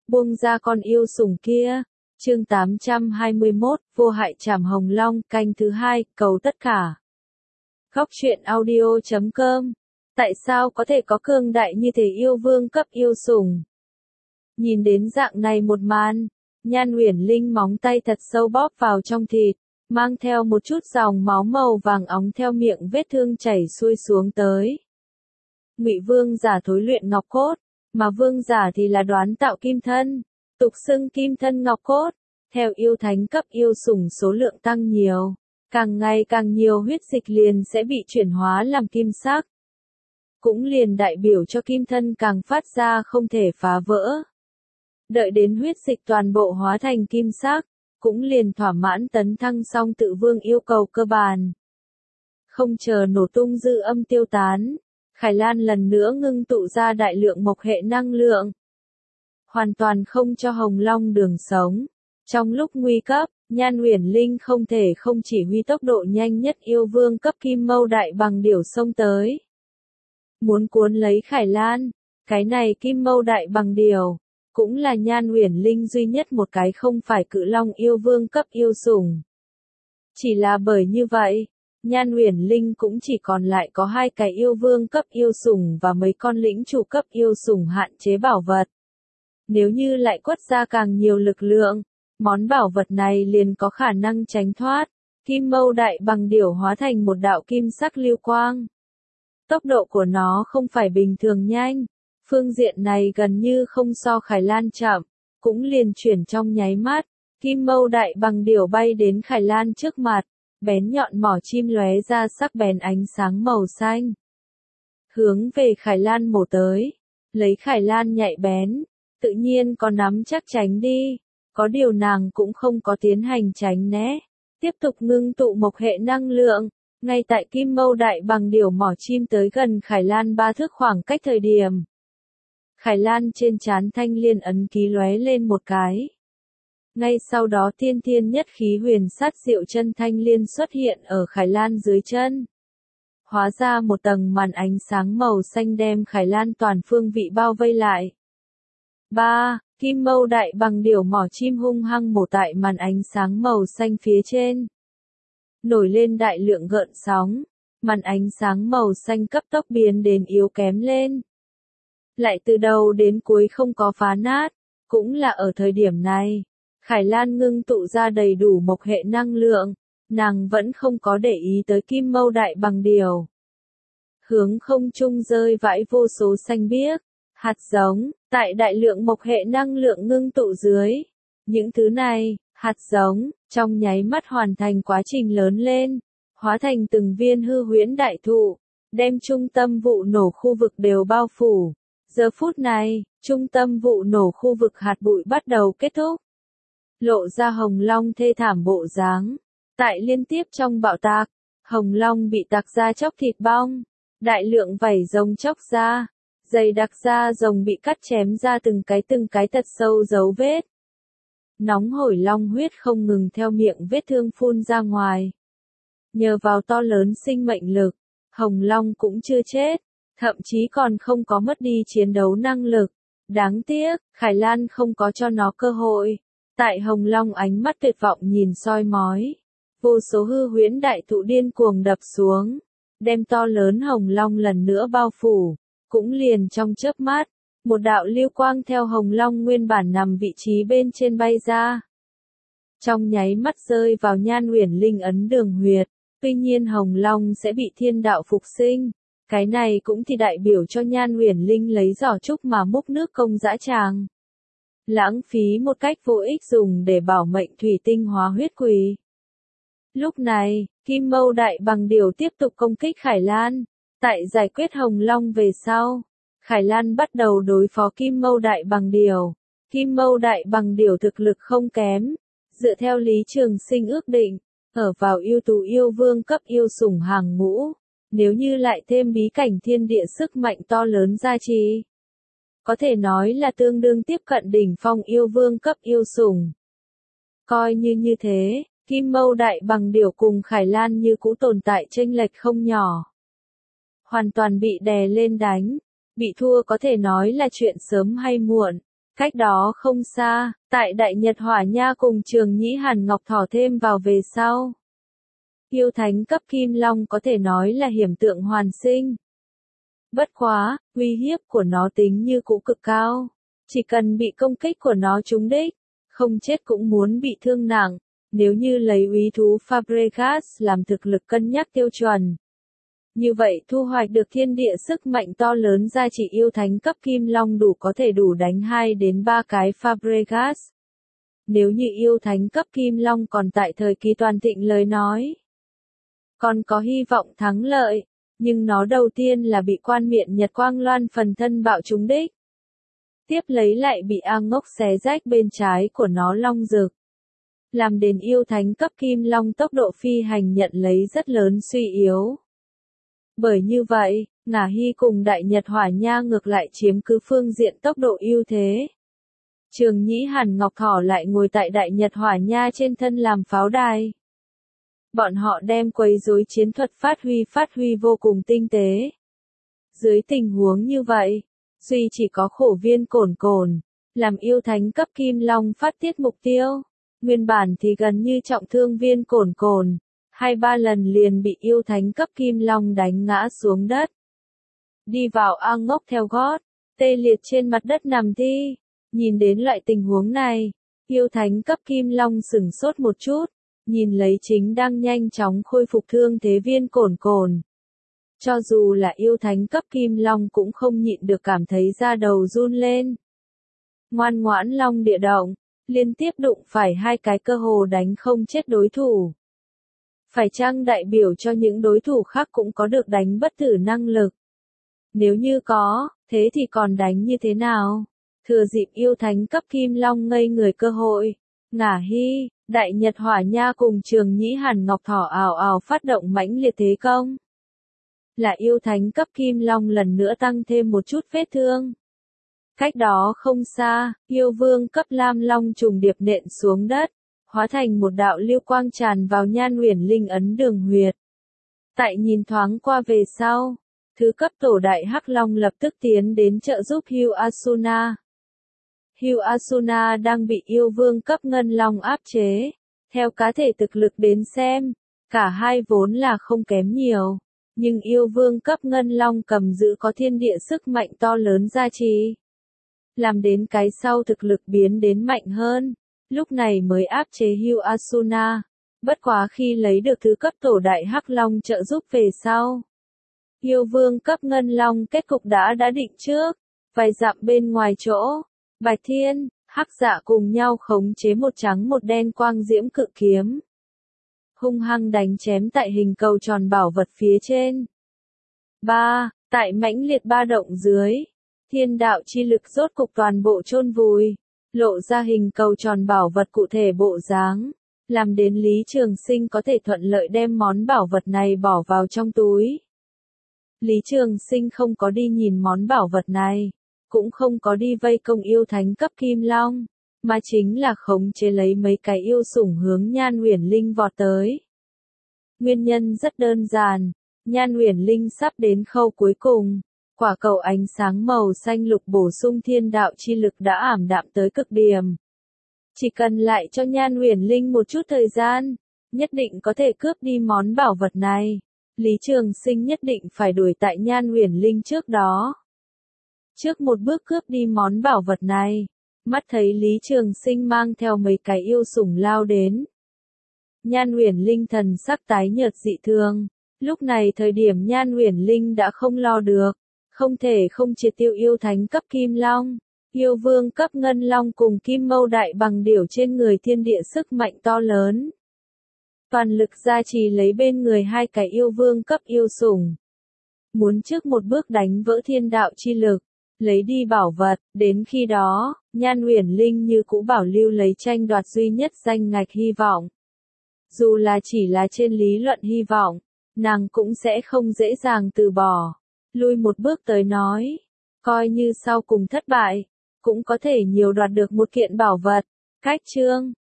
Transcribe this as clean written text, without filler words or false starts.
buông ra con yêu sủng kia. Chương 821, vô hại trảm hồng long, canh thứ 2, cầu tất cả. Góc truyện audio.com. Tại sao có thể có cường đại như thế yêu vương cấp yêu sủng? Nhìn đến dạng này một màn, Nhan Uyển Linh móng tay thật sâu bóp vào trong thịt, mang theo một chút dòng máu màu vàng óng theo miệng vết thương chảy xuôi xuống tới. Ngụy vương giả thối luyện ngọc cốt, mà vương giả thì là đoán tạo kim thân, tục xưng kim thân ngọc cốt. Theo yêu thánh cấp yêu sủng số lượng tăng nhiều, càng ngày càng nhiều huyết dịch liền sẽ bị chuyển hóa làm kim sắc. Cũng liền đại biểu cho kim thân càng phát ra không thể phá vỡ. Đợi đến huyết dịch toàn bộ hóa thành kim sắc, cũng liền thỏa mãn tấn thăng song tự vương yêu cầu cơ bản. Không chờ nổ tung dư âm tiêu tán, Khải Lan lần nữa ngưng tụ ra đại lượng mộc hệ năng lượng. Hoàn toàn không cho Hồng Long đường sống. Trong lúc nguy cấp, Nhan Uyển Linh không thể không chỉ huy tốc độ nhanh nhất yêu vương cấp kim mâu đại bằng điểu xông tới. Muốn cuốn lấy Khải Lan, cái này kim mâu đại bằng điểu, cũng là Nhan Uyển Linh duy nhất một cái không phải cự long yêu vương cấp yêu sủng. Chỉ là bởi như vậy, Nhan Uyển Linh cũng chỉ còn lại có 2 cái yêu vương cấp yêu sủng và mấy con lĩnh chủ cấp yêu sủng hạn chế bảo vật. Nếu như lại quất ra càng nhiều lực lượng, món bảo vật này liền có khả năng tránh thoát. Kim mâu đại bằng điểu hóa thành một đạo kim sắc lưu quang. Tốc độ của nó không phải bình thường nhanh, phương diện này gần như không so Khải Lan chậm, cũng liền chuyển trong nháy mắt. Kim mâu đại bằng điểu bay đến Khải Lan trước mặt, bén nhọn mỏ chim lóe ra sắc bén ánh sáng màu xanh. Hướng về Khải Lan mổ tới, lấy Khải Lan nhạy bén, tự nhiên có nắm chắc tránh đi. Có điều nàng cũng không có tiến hành tránh né, tiếp tục ngưng tụ mộc hệ năng lượng, ngay tại kim mâu đại bằng điểu mỏ chim tới gần Khải Lan 3 thước khoảng cách thời điểm. Khải Lan trên trán thanh liên ấn ký lóe lên một cái. Ngay sau đó tiên thiên nhất khí huyền sát diệu chân thanh liên xuất hiện ở Khải Lan dưới chân. Hóa ra một tầng màn ánh sáng màu xanh đem Khải Lan toàn phương vị bao vây lại. 3. Kim mâu đại bằng điểu mỏ chim hung hăng mổ tại màn ánh sáng màu xanh phía trên. Nổi lên đại lượng gợn sóng, màn ánh sáng màu xanh cấp tốc biến đến yếu kém lên. Lại từ đầu đến cuối không có phá nát, cũng là ở thời điểm này, Khải Lan ngưng tụ ra đầy đủ mộc hệ năng lượng, nàng vẫn không có để ý tới kim mâu đại bằng điểu. Hướng không trung rơi vãi vô số xanh biếc, hạt giống, tại đại lượng mộc hệ năng lượng ngưng tụ dưới. Những thứ này, hạt giống, trong nháy mắt hoàn thành quá trình lớn lên, hóa thành từng viên hư huyễn đại thụ, đem trung tâm vụ nổ khu vực đều bao phủ. Giờ phút này, trung tâm vụ nổ khu vực hạt bụi bắt đầu kết thúc. Lộ ra Hồng Long thê thảm bộ dáng. Tại liên tiếp trong bạo tạc, Hồng Long bị tạc ra chóc thịt bong, đại lượng vảy rồng chóc ra. Dày đặc da rồng bị cắt chém ra từng cái thật sâu dấu vết. Nóng hổi long huyết không ngừng theo miệng vết thương phun ra ngoài. Nhờ vào to lớn sinh mệnh lực, Hồng Long cũng chưa chết, thậm chí còn không có mất đi chiến đấu năng lực. Đáng tiếc, Khải Lan không có cho nó cơ hội. Tại Hồng Long ánh mắt tuyệt vọng nhìn soi mói. Vô số hư huyễn đại thụ điên cuồng đập xuống, đem to lớn Hồng Long lần nữa bao phủ. Cũng liền trong chớp mắt, một đạo lưu quang theo Hồng Long nguyên bản nằm vị trí bên trên bay ra. Trong nháy mắt rơi vào Nhan Uyển Linh ấn đường huyệt, tuy nhiên Hồng Long sẽ bị thiên đạo phục sinh. Cái này cũng thì đại biểu cho Nhan Uyển Linh lấy giỏ trúc mà múc nước công dã tràng. Lãng phí một cách vô ích dùng để bảo mệnh thủy tinh hóa huyết quỷ. Lúc này, Kim mâu đại bằng điểu tiếp tục công kích Khải Lan. Tại giải quyết Hồng Long về sau, Khải Lan bắt đầu đối phó Kim mâu đại bằng điểu. Kim mâu đại bằng điểu thực lực không kém, dựa theo Lý Trường Sinh ước định, ở vào yêu tú yêu vương cấp yêu sủng hàng ngũ, nếu như lại thêm bí cảnh thiên địa sức mạnh to lớn gia trì, có thể nói là tương đương tiếp cận đỉnh phong yêu vương cấp yêu sủng. Coi như thế, Kim mâu đại bằng điểu cùng Khải Lan như cũ tồn tại chênh lệch không nhỏ. Hoàn toàn bị đè lên đánh, bị thua có thể nói là chuyện sớm hay muộn, Cách đó không xa, tại Đại Nhật Hỏa Nha cùng Trường Nhĩ Hàn Ngọc Thỏ thêm vào về sau. Yêu thánh cấp Kim Long có thể nói là hiểm tượng hoàn sinh. Bất quá, uy hiếp của nó tính như cũ cực cao. Chỉ cần bị công kích của nó trúng đích, không chết cũng muốn bị thương nặng. Nếu như lấy úy thú Fabregas làm thực lực cân nhắc tiêu chuẩn. Như vậy thu hoạch được thiên địa sức mạnh to lớn gia trị yêu thánh cấp Kim Long đủ đánh 2 đến 3 cái Fabregas. Nếu như yêu thánh cấp Kim Long còn tại thời kỳ toàn thịnh lời nói, còn có hy vọng thắng lợi, nhưng nó đầu tiên là bị quan miện Nhật Quang Loan phần thân bạo trúng đích. Tiếp lấy lại bị A Ngốc xé rách bên trái của nó long rực. Làm đến yêu thánh cấp Kim Long tốc độ phi hành nhận lấy rất lớn suy yếu. Bởi như vậy, Ngả Hy cùng Đại Nhật Hỏa Nha ngược lại chiếm cứ phương diện tốc độ ưu thế. Trường Nhĩ Hàn Ngọc Thỏ lại ngồi tại Đại Nhật Hỏa Nha trên thân làm pháo đài. Bọn họ đem quấy rối chiến thuật phát huy vô cùng tinh tế. Dưới tình huống như vậy, duy chỉ có khổ viên cổn cổn, làm yêu thánh cấp Kim Long phát tiết mục tiêu. Nguyên bản thì gần như trọng thương viên cổn cổn, 2-3 lần liền bị yêu thánh cấp Kim Long đánh ngã xuống đất. Đi vào A Ngốc theo gót, tê liệt trên mặt đất nằm thi. Nhìn đến loại tình huống này, yêu thánh cấp Kim Long sửng sốt một chút, nhìn lấy chính đang nhanh chóng khôi phục thương thế viên cổn cổn. Cho dù là yêu thánh cấp Kim Long cũng không nhịn được cảm thấy da đầu run lên. Ngoan ngoãn Long địa động, liên tiếp đụng phải 2 cái cơ hồ đánh không chết đối thủ. Phải chăng đại biểu cho những đối thủ khác cũng có được đánh bất tử năng lực? Nếu như có, thế thì còn đánh như thế nào? Thừa dịp yêu thánh cấp Kim Long ngây người cơ hội, Ngả Hy, Đại Nhật Hỏa Nha cùng Trường Nhĩ Hàn Ngọc Thỏ ào ào phát động mãnh liệt thế công. Là yêu thánh cấp Kim Long lần nữa tăng thêm một chút vết thương. Cách đó không xa, yêu vương cấp Lam Long trùng điệp nện xuống đất, hóa thành một đạo lưu quang tràn vào Nhan Uyển Linh ấn đường huyệt. Tại nhìn thoáng qua về sau, thứ cấp tổ đại Hắc Long lập tức tiến đến trợ giúp Hugh Asuna. Hugh Asuna đang bị yêu vương cấp Ngân Long áp chế. Theo cá thể thực lực đến xem, cả hai vốn là không kém nhiều. Nhưng yêu vương cấp Ngân Long cầm giữ có thiên địa sức mạnh to lớn gia trì. Làm đến cái sau thực lực biến đến mạnh hơn, lúc này mới áp chế Hugh Asuna. Bất quá khi lấy được thứ cấp tổ đại Hắc Long trợ giúp về sau. Yêu vương cấp Ngân Long kết cục đã định trước, vài dặm bên ngoài chỗ, Bạch Thiên, Hắc Dạ cùng nhau khống chế một trắng một đen quang diễm cự kiếm. Hung hăng đánh chém tại hình cầu tròn bảo vật phía trên. 3. Tại mãnh liệt ba động dưới, thiên đạo chi lực rốt cục toàn bộ chôn vùi, lộ ra hình cầu tròn bảo vật cụ thể bộ dáng, làm đến Lý Trường Sinh có thể thuận lợi đem món bảo vật này bỏ vào trong túi. Lý Trường Sinh không có đi nhìn món bảo vật này, cũng không có đi vây công yêu thánh cấp Kim Long, mà chính là khống chế lấy mấy cái yêu sủng hướng Nhan Uyển Linh vọt tới. Nguyên nhân rất đơn giản, Nhan Uyển Linh sắp đến khâu cuối cùng, quả cầu ánh sáng màu xanh lục bổ sung thiên đạo chi lực đã ảm đạm tới cực điểm. Chỉ cần lại cho Nhan Uyển Linh một chút thời gian, nhất định có thể cướp đi món bảo vật này. Lý Trường Sinh nhất định phải đuổi tại Nhan Uyển Linh trước đó. Trước một bước cướp đi món bảo vật này, mắt thấy Lý Trường Sinh mang theo mấy cái yêu sủng lao đến. Nhan Uyển Linh thần sắc tái nhợt dị thường, lúc này thời điểm Nhan Uyển Linh đã không lo được, không thể không triệt tiêu yêu thánh cấp Kim Long, yêu vương cấp Ngân Long cùng Kim Mâu Đại Bằng Điểu trên người thiên địa sức mạnh to lớn. Toàn lực gia trì lấy bên người 2 cái yêu vương cấp yêu sủng. Muốn trước một bước đánh vỡ thiên đạo chi lực, lấy đi bảo vật, đến khi đó, Nhan Uyển Linh như cũ bảo lưu lấy tranh đoạt duy nhất danh ngạch hy vọng. Dù là chỉ là trên lý luận hy vọng, nàng cũng sẽ không dễ dàng từ bỏ. Lui một bước tới nói, coi như sau cùng thất bại, cũng có thể nhiều đoạt được một kiện bảo vật. Cách chương